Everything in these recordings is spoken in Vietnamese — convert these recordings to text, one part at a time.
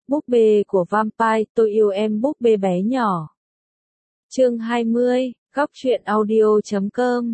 Búp bê của Vampire, tôi yêu em búp bê bé nhỏ. Chương 20, góc truyện audio.com.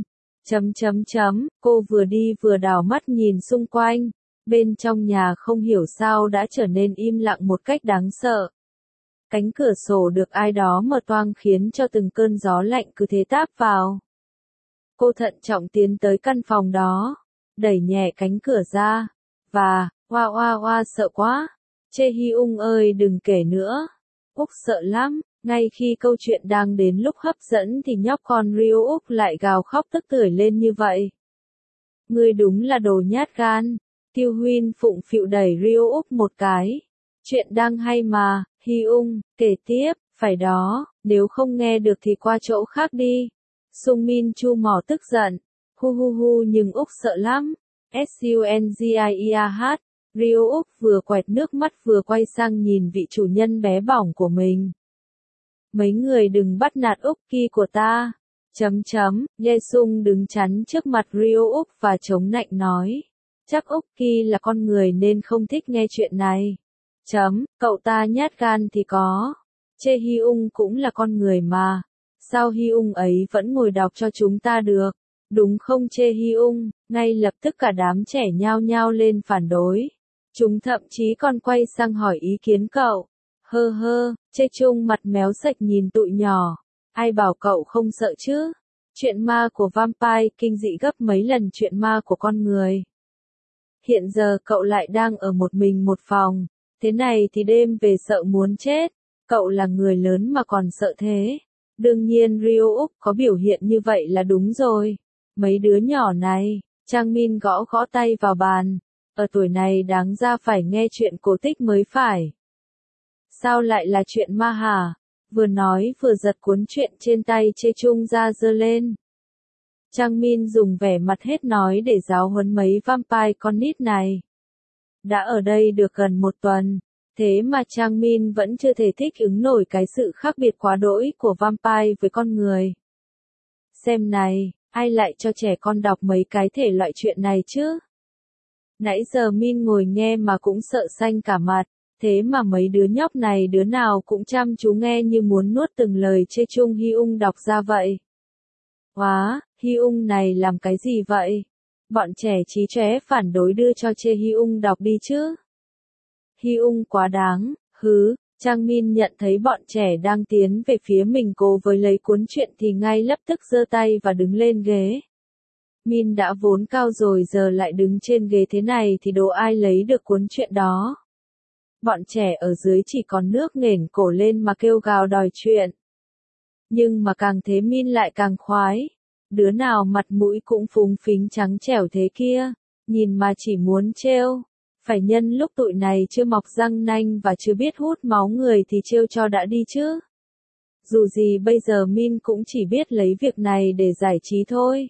Cô vừa đi vừa đảo mắt nhìn xung quanh, bên trong nhà không hiểu sao đã trở nên im lặng một cách đáng sợ. Cánh cửa sổ được ai đó mở toang khiến cho từng cơn gió lạnh cứ thế táp vào. Cô thận trọng tiến tới căn phòng đó, đẩy nhẹ cánh cửa ra, và, sợ quá. Chê Hyung ơi đừng kể nữa. Úc sợ lắm. Ngay khi câu chuyện đang đến lúc hấp dẫn thì nhóc con Ryu Úc lại gào khóc tức tưởi lên như vậy. Ngươi đúng là đồ nhát gan. Tiêu Huyên phụng phịu đẩy Ryu Úc một cái. Chuyện đang hay mà, Hyung, kể tiếp, phải đó, nếu không nghe được thì qua chỗ khác đi. Sung Min chu mỏ tức giận. Nhưng Úc sợ lắm. Sungieh. Ryu Úc vừa quẹt nước mắt vừa quay sang nhìn vị chủ nhân bé bỏng của mình. Mấy người đừng bắt nạt Úc Ki của ta. Ye Sung đứng chắn trước mặt Ryu Úc và chống nạnh nói. Chắc Úc Ki là con người nên không thích nghe chuyện này. Cậu ta nhát gan thì có. Chê Hyung cũng là con người mà. Sao Hyung ấy vẫn ngồi đọc cho chúng ta được? Đúng không Chê Hyung? Ngay lập tức cả đám trẻ nhao nhao lên phản đối. Chúng thậm chí còn quay sang hỏi ý kiến cậu. Chê Chung mặt méo sạch nhìn tụi nhỏ. Ai bảo cậu không sợ chứ? Chuyện ma của Vampire kinh dị gấp mấy lần chuyện ma của con người. Hiện giờ cậu lại đang ở một mình một phòng. Thế này thì đêm về sợ muốn chết. Cậu là người lớn mà còn sợ thế. Đương nhiên Ryu Úc có biểu hiện như vậy là đúng rồi. Mấy đứa nhỏ này, Trang Min gõ gõ tay vào bàn. Ở tuổi này đáng ra phải nghe chuyện cổ tích mới phải. Sao lại là chuyện ma hả? Vừa nói vừa giật cuốn truyện trên tay Chê Chung ra giơ lên. Trang Min dùng vẻ mặt hết nói để giáo huấn mấy vampire con nít này. Đã ở đây được gần một tuần, thế mà Trang Min vẫn chưa thể thích ứng nổi cái sự khác biệt quá đỗi của vampire với con người. Xem này, ai lại cho trẻ con đọc mấy cái thể loại chuyện này chứ? Nãy giờ Min ngồi nghe mà cũng sợ xanh cả mặt, thế mà mấy đứa nhóc này đứa nào cũng chăm chú nghe như muốn nuốt từng lời Chê Chung Hyung đọc ra vậy. Hyung này làm cái gì vậy? Bọn trẻ trí chóe phản đối đưa cho Chê Hyung đọc đi chứ. Hyung quá đáng, Trang Min nhận thấy bọn trẻ đang tiến về phía mình cố với lấy cuốn truyện thì ngay lập tức giơ tay và đứng lên ghế. Min đã vốn cao rồi giờ lại đứng trên ghế thế này thì đố ai lấy được cuốn truyện đó. Bọn trẻ ở dưới chỉ còn nước nghển cổ lên mà kêu gào đòi chuyện. Nhưng mà càng thế Min lại càng khoái. Đứa nào mặt mũi cũng phúng phính trắng trẻo thế kia, nhìn mà chỉ muốn trêu. Phải nhân lúc tụi này chưa mọc răng nanh và chưa biết hút máu người thì trêu cho đã đi chứ. Dù gì bây giờ Min cũng chỉ biết lấy việc này để giải trí thôi.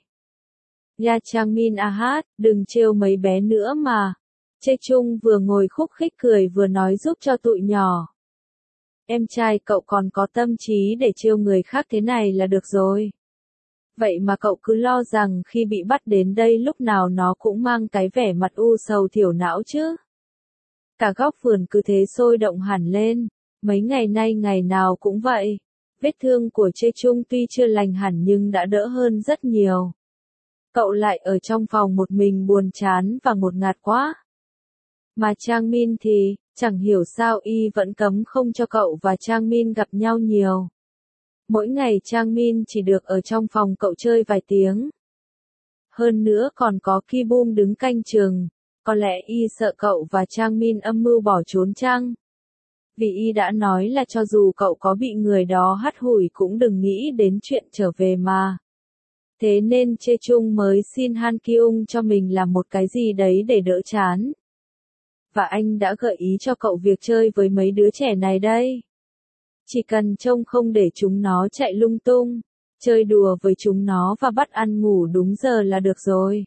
Ya Trang Min đừng trêu mấy bé nữa mà. Chê Chung vừa ngồi khúc khích cười vừa nói giúp cho tụi nhỏ. Em trai cậu còn có tâm trí để trêu người khác thế này là được rồi. Vậy mà cậu cứ lo rằng khi bị bắt đến đây lúc nào nó cũng mang cái vẻ mặt u sầu thiểu não chứ. Cả góc vườn cứ thế sôi động hẳn lên, mấy ngày nay ngày nào cũng vậy. Vết thương của Chê Chung tuy chưa lành hẳn nhưng đã đỡ hơn rất nhiều. Cậu lại ở trong phòng một mình buồn chán và ngột ngạt quá. Mà Trang Min thì, chẳng hiểu sao y vẫn cấm không cho cậu và Trang Min gặp nhau nhiều. Mỗi ngày Trang Min chỉ được ở trong phòng cậu chơi vài tiếng. Hơn nữa còn có Ki Boom đứng canh chừng, có lẽ y sợ cậu và Trang Min âm mưu bỏ trốn chăng? Vì y đã nói là cho dù cậu có bị người đó hắt hủi cũng đừng nghĩ đến chuyện trở về mà. Thế nên Chê Chung mới xin Han Kyung cho mình làm một cái gì đấy để đỡ chán. Và anh đã gợi ý cho cậu việc chơi với mấy đứa trẻ này đây. Chỉ cần trông không để chúng nó chạy lung tung, chơi đùa với chúng nó và bắt ăn ngủ đúng giờ là được rồi.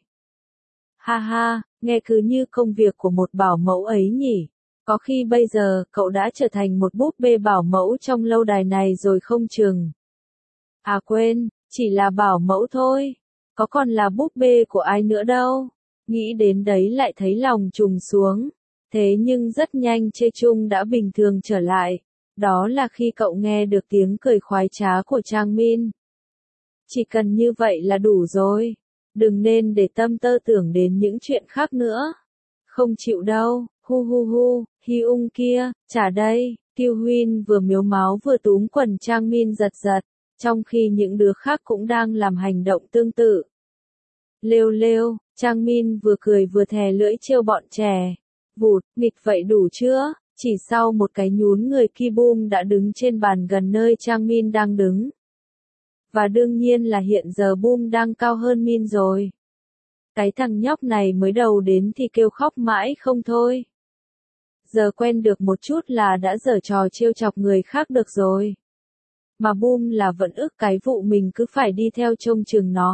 Nghe cứ như công việc của một bảo mẫu ấy nhỉ. Có khi bây giờ cậu đã trở thành một búp bê bảo mẫu trong lâu đài này rồi không chừng. À quên, chỉ là bảo mẫu thôi. Có còn là búp bê của ai nữa đâu. Nghĩ đến đấy lại thấy lòng trùng xuống. Thế nhưng rất nhanh Chê Chung đã bình thường trở lại. Đó là khi cậu nghe được tiếng cười khoái trá của Trang Min. Chỉ cần như vậy là đủ rồi. Đừng nên để tâm tơ tưởng đến những chuyện khác nữa. Không chịu đâu, hu hu hu, Hy Ung kia, trả đây. Tiêu Huyên vừa miếu máu vừa túm quần Trang Min giật giật, trong khi những đứa khác cũng đang làm hành động tương tự. Lêu lêu, Trang Min vừa cười vừa thè lưỡi trêu bọn trẻ. Vụt, nghịch vậy đủ chưa? Chỉ sau một cái nhún người Ki Boom đã đứng trên bàn gần nơi Trang Min đang đứng. Và đương nhiên là hiện giờ Boom đang cao hơn Min rồi. Cái thằng nhóc này mới đầu đến thì kêu khóc mãi không thôi. Giờ quen được một chút là đã giở trò trêu chọc người khác được rồi. Mà Boom là vẫn ức cái vụ mình cứ phải đi theo trông chừng nó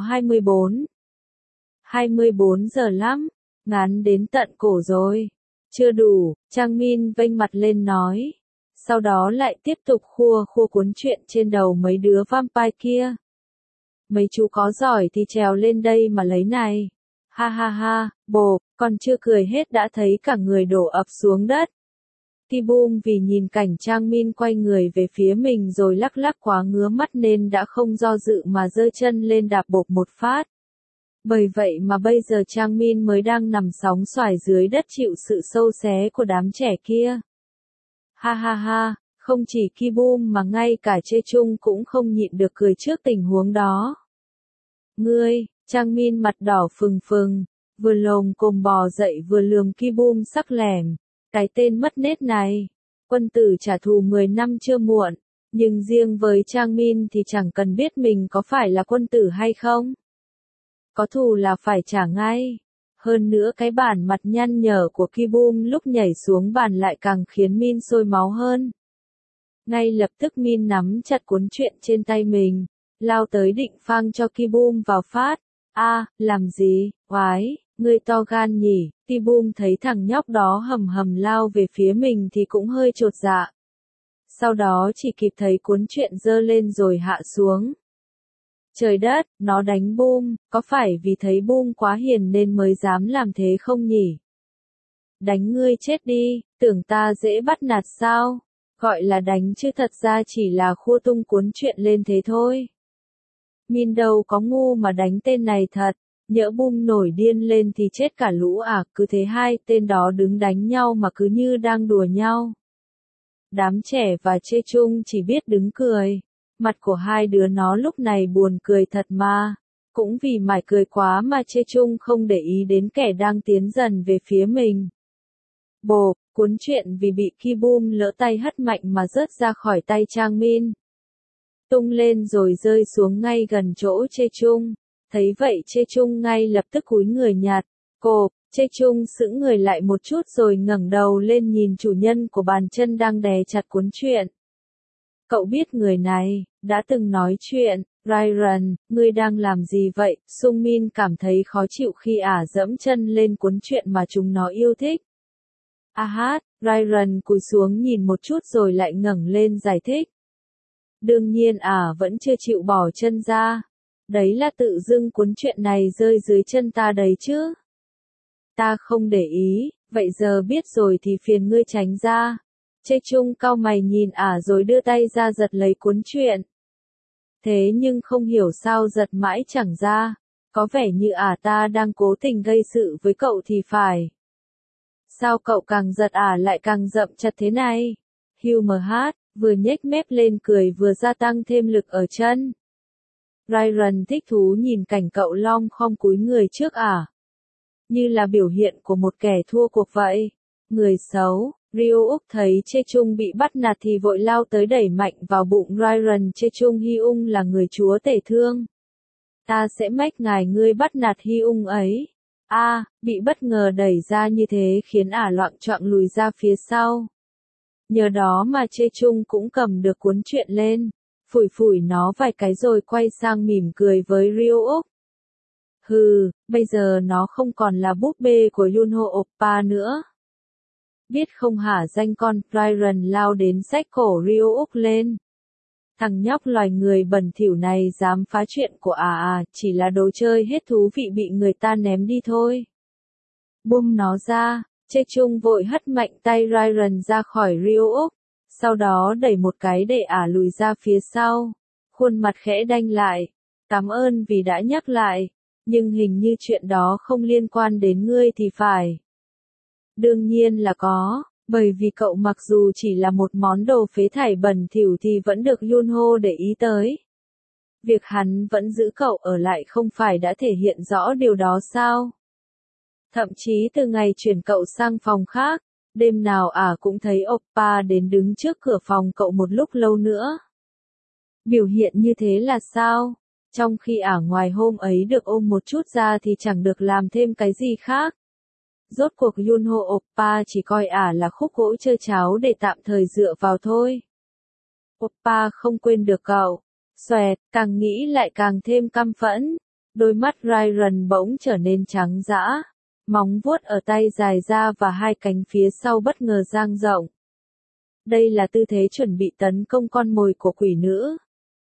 24 giờ lắm, ngán đến tận cổ rồi. Chưa đủ, Trang Min vênh mặt lên nói. Sau đó lại tiếp tục khua cuốn chuyện trên đầu mấy đứa vampire kia. Mấy chú có giỏi thì trèo lên đây mà lấy này. Ha ha ha, bồ, còn chưa cười hết đã thấy cả người đổ ập xuống đất. Ki Boom vì nhìn cảnh Trang Min quay người về phía mình rồi lắc lắc quá ngứa mắt nên đã không do dự mà giơ chân lên đạp bộp một phát. Bởi vậy mà bây giờ Trang Min mới đang nằm sóng xoài dưới đất chịu sự sâu xé của đám trẻ kia. Ha ha ha, không chỉ Ki Boom mà ngay cả Chê Chung cũng không nhịn được cười trước tình huống đó. Ngươi, Trang Min mặt đỏ phừng phừng, vừa lồm cồm bò dậy vừa lườm Ki Boom sắc lẻm. Cái tên mất nết này, quân tử trả thù 10 năm chưa muộn, nhưng riêng với Trang Min thì chẳng cần biết mình có phải là quân tử hay không. Có thù là phải trả ngay. Hơn nữa cái bản mặt nhăn nhở của Ki Boom lúc nhảy xuống bàn lại càng khiến Min sôi máu hơn. Ngay lập tức Min nắm chặt cuốn truyện trên tay mình, lao tới định phang cho Ki Boom vào phát. Làm gì, oái, ngươi to gan nhỉ. Ki Boom thấy thằng nhóc đó hầm hầm lao về phía mình thì cũng hơi chột dạ. Sau đó chỉ kịp thấy cuốn truyện giơ lên rồi hạ xuống. Trời đất, nó đánh Boom, có phải vì thấy Boom quá hiền nên mới dám làm thế không nhỉ? Đánh ngươi chết đi, tưởng ta dễ bắt nạt sao? Gọi là đánh chứ thật ra chỉ là khua tung cuốn truyện lên thế thôi. Min đâu có ngu mà đánh tên này thật, nhỡ Boom nổi điên lên thì chết cả lũ cứ thế hai tên đó đứng đánh nhau mà cứ như đang đùa nhau. Đám trẻ và Chê Chung chỉ biết đứng cười. Mặt của hai đứa nó lúc này buồn cười thật mà. Cũng vì mải cười quá mà Chê Chung không để ý đến kẻ đang tiến dần về phía mình. Bộp, cuốn truyện vì bị Ki Boom lỡ tay hất mạnh mà rớt ra khỏi tay Trang Min. Tung lên rồi rơi xuống ngay gần chỗ Chê Chung. Thấy vậy Chê Chung ngay lập tức cúi người nhặt. Cộp, Chê Chung sững người lại một chút rồi ngẩng đầu lên nhìn chủ nhân của bàn chân đang đè chặt cuốn truyện. Cậu biết người này, đã từng nói chuyện. Ryan, ngươi đang làm gì vậy? Sung Min cảm thấy khó chịu khi dẫm chân lên cuốn truyện mà chúng nó yêu thích. Ryan cúi xuống nhìn một chút rồi lại ngẩng lên giải thích. Đương nhiên vẫn chưa chịu bỏ chân ra. Đấy là tự dưng cuốn truyện này rơi dưới chân ta đấy chứ. Ta không để ý, vậy giờ biết rồi thì phiền ngươi tránh ra. Chê Chung cau mày nhìn rồi đưa tay ra giật lấy cuốn truyện. Thế nhưng không hiểu sao giật mãi chẳng ra. Có vẻ như ta đang cố tình gây sự với cậu thì phải. Sao cậu càng giật lại càng rậm chặt thế này? Humor hát, vừa nhếch mép lên cười vừa gia tăng thêm lực ở chân. Ryan thích thú nhìn cảnh cậu lom khom cúi người trước như là biểu hiện của một kẻ thua cuộc vậy. Người xấu. Ryu Úc thấy Chê Chung bị bắt nạt thì vội lao tới đẩy mạnh vào bụng Ryan. Chê Chung Hy Ung là người chúa tể thương. Ta sẽ mách ngài ngươi bắt nạt Hy Ung ấy. Bị bất ngờ đẩy ra như thế khiến loạng choạng lùi ra phía sau. Nhờ đó mà Chê Chung cũng cầm được cuốn truyện lên, phủi nó vài cái rồi quay sang mỉm cười với Ryu Úc. Bây giờ nó không còn là búp bê của Yunho Oppa nữa. Biết không hả danh con, Ryan lao đến xách cổ Ryu Úc lên. Thằng nhóc loài người bẩn thỉu này dám phá chuyện của chỉ là đồ chơi hết thú vị bị người ta ném đi thôi. Buông nó ra, Chung vội hất mạnh tay Ryan ra khỏi Ryo-uk, sau đó đẩy một cái để ả lùi ra phía sau. Khuôn mặt khẽ đanh lại. Cảm ơn vì đã nhắc lại, nhưng hình như chuyện đó không liên quan đến ngươi thì phải. Đương nhiên là có, bởi vì cậu mặc dù chỉ là một món đồ phế thải bẩn thỉu thì vẫn được Yunho để ý tới. Việc hắn vẫn giữ cậu ở lại không phải đã thể hiện rõ điều đó sao? Thậm chí từ ngày chuyển cậu sang phòng khác, đêm nào ả cũng thấy oppa đến đứng trước cửa phòng cậu một lúc lâu nữa. Biểu hiện như thế là sao? Trong khi ả ngoài hôm ấy được ôm một chút ra thì chẳng được làm thêm cái gì khác. Rốt cuộc Yunho oppa chỉ coi ả là khúc gỗ chơi cháo để tạm thời dựa vào thôi. Oppa không quên được cậu. Xoẹt, càng nghĩ lại càng thêm căm phẫn. Đôi mắt Ryan bỗng trở nên trắng dã. Móng vuốt ở tay dài ra và hai cánh phía sau bất ngờ dang rộng. Đây là tư thế chuẩn bị tấn công con mồi của quỷ nữ.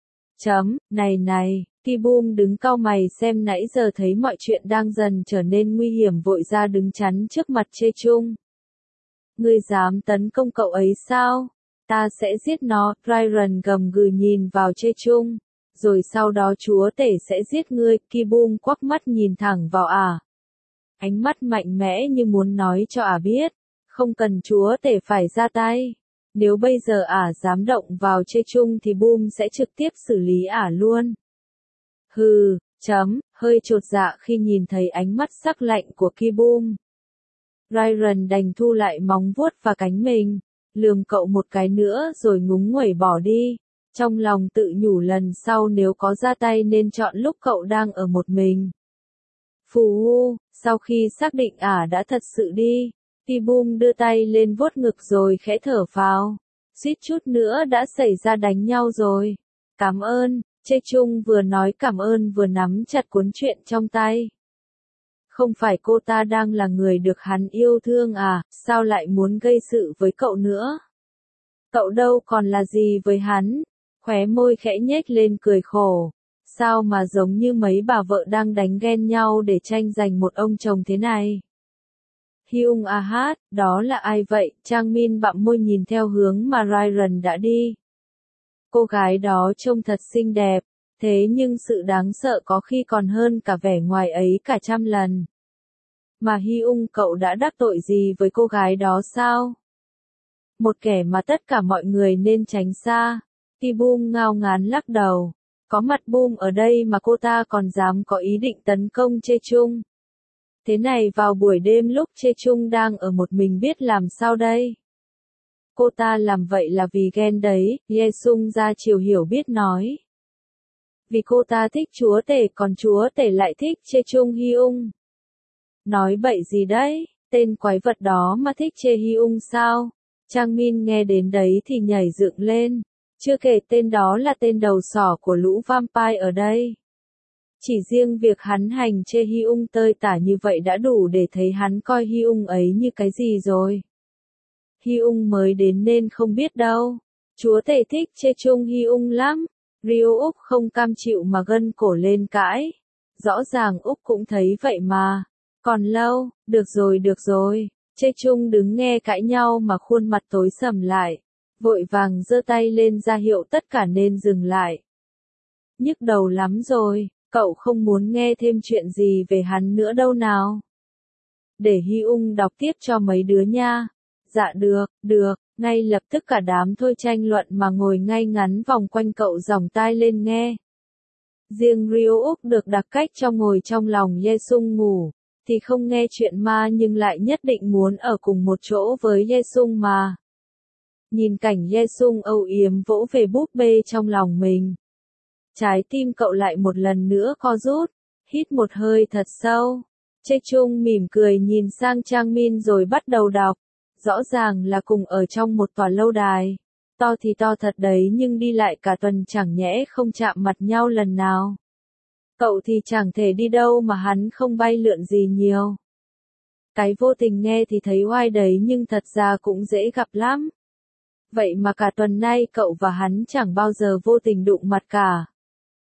Này, Kibum đứng cau mày xem nãy giờ thấy mọi chuyện đang dần trở nên nguy hiểm vội ra đứng chắn trước mặt Chung. Ngươi dám tấn công cậu ấy sao? Ta sẽ giết nó, Ryan gầm gừ nhìn vào Chung. Rồi sau đó chúa tể sẽ giết ngươi, Kibum quắc mắt nhìn thẳng vào ả. Ánh mắt mạnh mẽ như muốn nói cho ả biết, không cần chúa tể phải ra tay. Nếu bây giờ ả dám động vào Chung thì Boom sẽ trực tiếp xử lý ả luôn. Hừ, hơi chột dạ khi nhìn thấy ánh mắt sắc lạnh của Kibum. Ryan đành thu lại móng vuốt và cánh mình, lườm cậu một cái nữa rồi ngúng nguẩy bỏ đi. Trong lòng tự nhủ lần sau nếu có ra tay nên chọn lúc cậu đang ở một mình. Phù hu, sau khi xác định ả đã thật sự đi, Kibum đưa tay lên vuốt ngực rồi khẽ thở phào. Suýt chút nữa đã xảy ra đánh nhau rồi. Cảm ơn, Chung vừa nói cảm ơn vừa nắm chặt cuốn truyện trong tay. Không phải cô ta đang là người được hắn yêu thương à, sao lại muốn gây sự với cậu nữa? Cậu đâu còn là gì với hắn? Khóe môi khẽ nhếch lên cười khổ. Sao mà giống như mấy bà vợ đang đánh ghen nhau để tranh giành một ông chồng thế này? Hyung Ahat, đó là ai vậy? Chang Min bặm môi nhìn theo hướng mà Ryan đã đi. Cô gái đó trông thật xinh đẹp, thế nhưng sự đáng sợ có khi còn hơn cả vẻ ngoài ấy cả trăm lần. Mà Hyung cậu đã đắc tội gì với cô gái đó sao? Một kẻ mà tất cả mọi người nên tránh xa. Kibum ngao ngán lắc đầu. Có mặt Boom ở đây mà cô ta còn dám có ý định tấn công Chung. Thế này vào buổi đêm lúc Chung đang ở một mình biết làm sao đây? Cô ta làm vậy là vì ghen đấy, Yesung ra chiều hiểu biết nói. Vì cô ta thích chúa tể còn chúa tể lại thích Chung Hyung. Nói bậy gì đấy, tên quái vật đó mà thích Hyung sao? Chang Min nghe đến đấy thì nhảy dựng lên. Chưa kể tên đó là tên đầu sỏ của lũ vampire ở đây. Chỉ riêng việc hắn hành Hyung tơi tả như vậy đã đủ để thấy hắn coi Hyung ấy như cái gì rồi. Hyung mới đến nên không biết đâu. Chúa tể thích Chung Hyung lắm. Ryo-uk không cam chịu mà gân cổ lên cãi. Rõ ràng Úc cũng thấy vậy mà. Còn lâu, được rồi. Chung đứng nghe cãi nhau mà khuôn mặt tối sầm lại. Vội vàng giơ tay lên ra hiệu tất cả nên dừng lại. Nhức đầu lắm rồi, cậu không muốn nghe thêm chuyện gì về hắn nữa đâu nào. Để Hyung đọc tiếp cho mấy đứa nha. Dạ được, ngay lập tức cả đám thôi tranh luận mà ngồi ngay ngắn vòng quanh cậu dòng tai lên nghe. Riêng Ryo-uk được đặc cách cho ngồi trong lòng Yesung ngủ, thì không nghe chuyện ma nhưng lại nhất định muốn ở cùng một chỗ với Yesung mà. Nhìn cảnh Yesung âu yếm vỗ về búp bê trong lòng mình. Trái tim cậu lại một lần nữa co rút, hít một hơi thật sâu. Chung mỉm cười nhìn sang Chang Min rồi bắt đầu đọc. Rõ ràng là cùng ở trong một tòa lâu đài. To thì to thật đấy nhưng đi lại cả tuần chẳng nhẽ không chạm mặt nhau lần nào. Cậu thì chẳng thể đi đâu mà hắn không bay lượn gì nhiều. Cái vô tình nghe thì thấy oai đấy nhưng thật ra cũng dễ gặp lắm. Vậy mà cả tuần nay cậu và hắn chẳng bao giờ vô tình đụng mặt cả.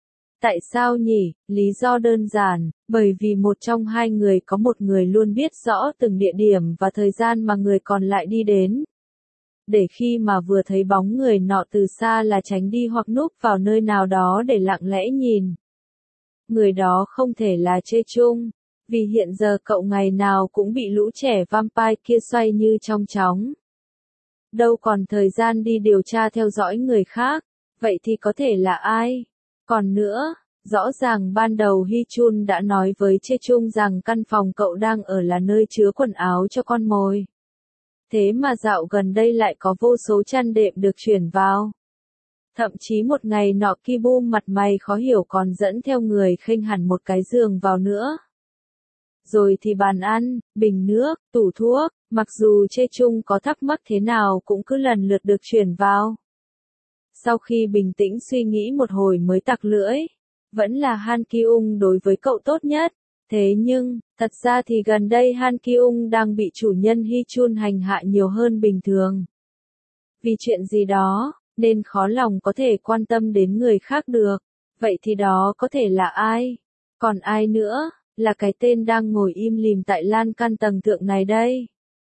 Tại sao nhỉ? Lý do đơn giản, bởi vì một trong hai người có một người luôn biết rõ từng địa điểm và thời gian mà người còn lại đi đến. Để khi mà vừa thấy bóng người nọ từ xa là tránh đi hoặc núp vào nơi nào đó để lặng lẽ nhìn. Người đó không thể là Chê Chung, vì hiện giờ cậu ngày nào cũng bị lũ trẻ vampire kia xoay như trong chóng. Đâu còn thời gian đi điều tra theo dõi người khác, vậy thì có thể là ai? Còn nữa, rõ ràng ban đầu Hy Chun đã nói với Chê Chung rằng căn phòng cậu đang ở là nơi chứa quần áo cho con mồi. Thế mà dạo gần đây lại có vô số chăn đệm được chuyển vào. Thậm chí một ngày nọ Ki Bum mặt mày khó hiểu còn dẫn theo người khênh hẳn một cái giường vào nữa. Rồi thì bàn ăn, bình nước, tủ thuốc, mặc dù Chê Chung có thắc mắc thế nào cũng cứ lần lượt được chuyển vào. Sau khi bình tĩnh suy nghĩ một hồi mới tặc lưỡi, vẫn là Han Ki-ung đối với cậu tốt nhất. Thế nhưng, thật ra thì gần đây Han Ki-ung đang bị chủ nhân Hy Chun hành hạ nhiều hơn bình thường. Vì chuyện gì đó, nên khó lòng có thể quan tâm đến người khác được. Vậy thì đó có thể là ai? Còn ai nữa, là cái tên đang ngồi im lìm tại lan can tầng thượng này đây.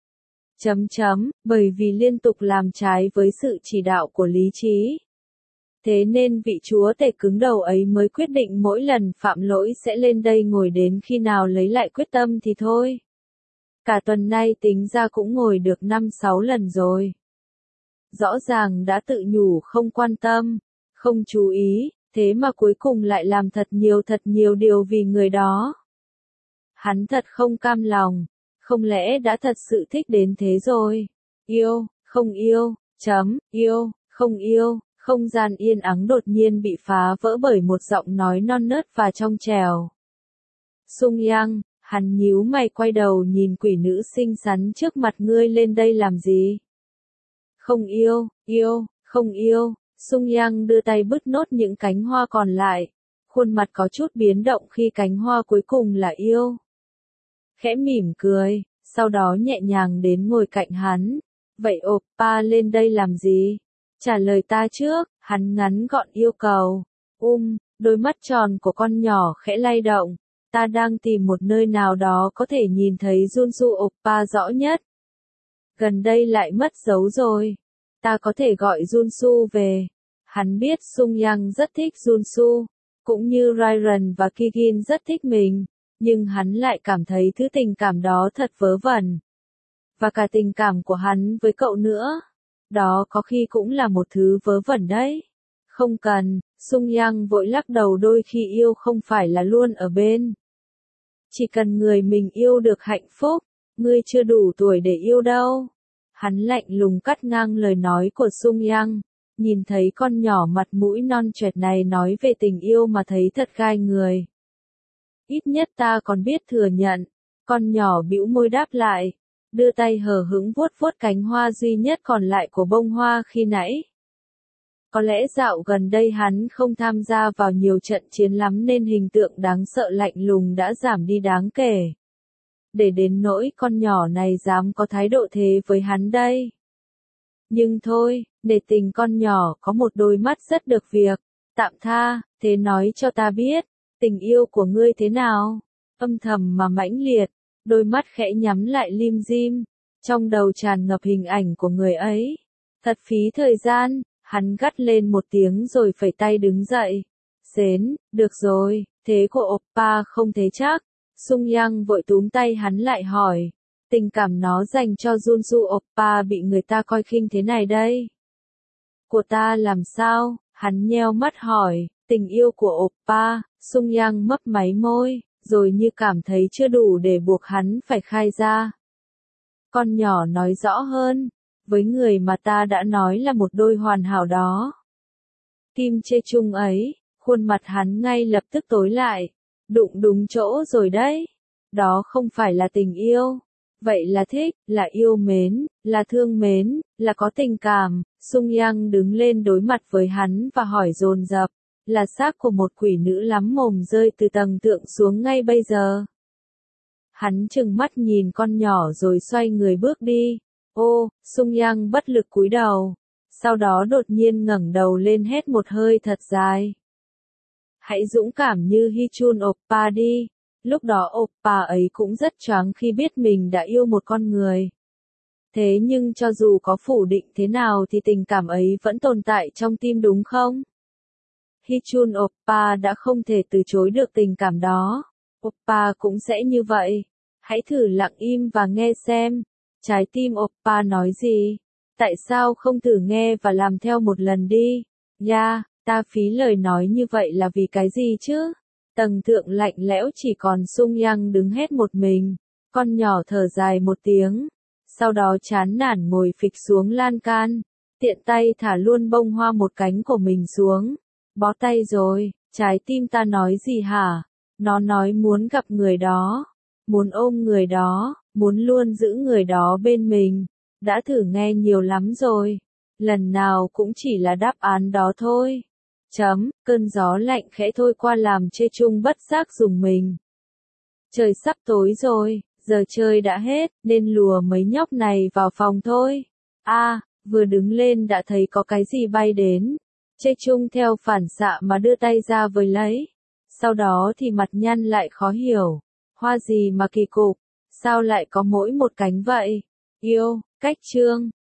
Bởi vì liên tục làm trái với sự chỉ đạo của lý trí. Thế nên vị chúa tể cứng đầu ấy mới quyết định mỗi lần phạm lỗi sẽ lên đây ngồi đến khi nào lấy lại quyết tâm thì thôi. Cả tuần nay tính ra cũng ngồi được 5-6 lần rồi. Rõ ràng đã tự nhủ không quan tâm, không chú ý, thế mà cuối cùng lại làm thật nhiều điều vì người đó. Hắn thật không cam lòng, không lẽ đã thật sự thích đến thế rồi? Yêu, không yêu, yêu, không yêu. Không gian yên ắng đột nhiên bị phá vỡ bởi một giọng nói non nớt và trong trẻo. Sung Yang, hắn nhíu mày quay đầu nhìn quỷ nữ xinh xắn trước mặt, ngươi lên đây làm gì? Không yêu, không yêu. Sung Yang đưa tay bứt nốt những cánh hoa còn lại. Khuôn mặt có chút biến động khi cánh hoa cuối cùng là yêu. Khẽ mỉm cười, sau đó nhẹ nhàng đến ngồi cạnh hắn. Vậy oppa lên đây làm gì? Trả lời ta trước, hắn ngắn gọn yêu cầu. Đôi mắt tròn của con nhỏ khẽ lay động. Ta đang tìm một nơi nào đó có thể nhìn thấy Junsu oppa rõ nhất. Gần đây lại mất dấu rồi. Ta có thể gọi Junsu về. Hắn biết Sung Yang rất thích Junsu, cũng như Ryan và Kigin rất thích mình, nhưng hắn lại cảm thấy thứ tình cảm đó thật vớ vẩn. Và cả tình cảm của hắn với cậu nữa. Đó có khi cũng là một thứ vớ vẩn đấy. Không cần, Sung Yang vội lắc đầu, đôi khi yêu không phải là luôn ở bên. Chỉ cần người mình yêu được hạnh phúc, ngươi chưa đủ tuổi để yêu đâu. Hắn lạnh lùng cắt ngang lời nói của Sung Yang, nhìn thấy con nhỏ mặt mũi non choẹt này nói về tình yêu mà thấy thật gai người. Ít nhất ta còn biết thừa nhận, con nhỏ bĩu môi đáp lại. Đưa tay hờ hững vuốt vuốt cánh hoa duy nhất còn lại của bông hoa khi nãy. Có lẽ dạo gần đây hắn không tham gia vào nhiều trận chiến lắm nên hình tượng đáng sợ lạnh lùng đã giảm đi đáng kể. Để đến nỗi con nhỏ này dám có thái độ thế với hắn đây. Nhưng thôi, để tình con nhỏ có một đôi mắt rất được việc. Tạm tha, thế nói cho ta biết, tình yêu của ngươi thế nào? Âm thầm mà mãnh liệt. Đôi mắt khẽ nhắm lại lim dim, trong đầu tràn ngập hình ảnh của người ấy. Thật phí thời gian, hắn gắt lên một tiếng rồi phẩy tay đứng dậy. Xến, được rồi, thế của oppa không thế chắc. Sung Yang vội túm tay hắn lại hỏi. Tình cảm nó dành cho Junsu oppa bị người ta coi khinh thế này đây. Của ta làm sao? Hắn nheo mắt hỏi. Tình yêu của oppa. Sung Yang mấp máy môi, rồi như cảm thấy chưa đủ để buộc hắn phải khai ra. Con nhỏ nói rõ hơn, với người mà ta đã nói là một đôi hoàn hảo đó. Kim Chê Chung ấy, khuôn mặt hắn ngay lập tức tối lại. Đụng đúng chỗ rồi đấy. Đó không phải là tình yêu. Vậy là thích, là yêu mến, là thương mến, là có tình cảm. Sung Yang đứng lên đối mặt với hắn và hỏi dồn dập. Là xác của một quỷ nữ lắm mồm rơi từ tầng thượng xuống ngay bây giờ. Hắn trừng mắt nhìn con nhỏ rồi xoay người bước đi. Sung Yang bất lực cúi đầu. Sau đó đột nhiên ngẩng đầu lên hét một hơi thật dài. Hãy dũng cảm như Hichun Oppa đi. Lúc đó Oppa ấy cũng rất choáng khi biết mình đã yêu một con người. Thế nhưng cho dù có phủ định thế nào thì tình cảm ấy vẫn tồn tại trong tim đúng không? Hichun Oppa đã không thể từ chối được tình cảm đó. Oppa cũng sẽ như vậy. Hãy thử lặng im và nghe xem. Trái tim Oppa nói gì? Tại sao không thử nghe và làm theo một lần đi? Ya, ta phí lời nói như vậy là vì cái gì chứ? Tầng thượng lạnh lẽo chỉ còn Sung Yang đứng hết một mình. Con nhỏ thở dài một tiếng. Sau đó chán nản ngồi phịch xuống lan can. Tiện tay thả luôn bông hoa một cánh của mình xuống. Bó tay rồi, trái tim ta nói gì hả? Nó nói muốn gặp người đó. Muốn ôm người đó, muốn luôn giữ người đó bên mình. Đã thử nghe nhiều lắm rồi. Lần nào cũng chỉ là đáp án đó thôi. Cơn gió lạnh khẽ thôi qua làm Chê Chung bất giác rùng mình. Trời sắp tối rồi, giờ chơi đã hết, nên lùa mấy nhóc này vào phòng thôi. Vừa đứng lên đã thấy có cái gì bay đến. Chê Chung theo phản xạ mà đưa tay ra với lấy. Sau đó thì mặt nhăn lại khó hiểu. Hoa gì mà kỳ cục, sao lại có mỗi một cánh vậy? Yêu, cách chương.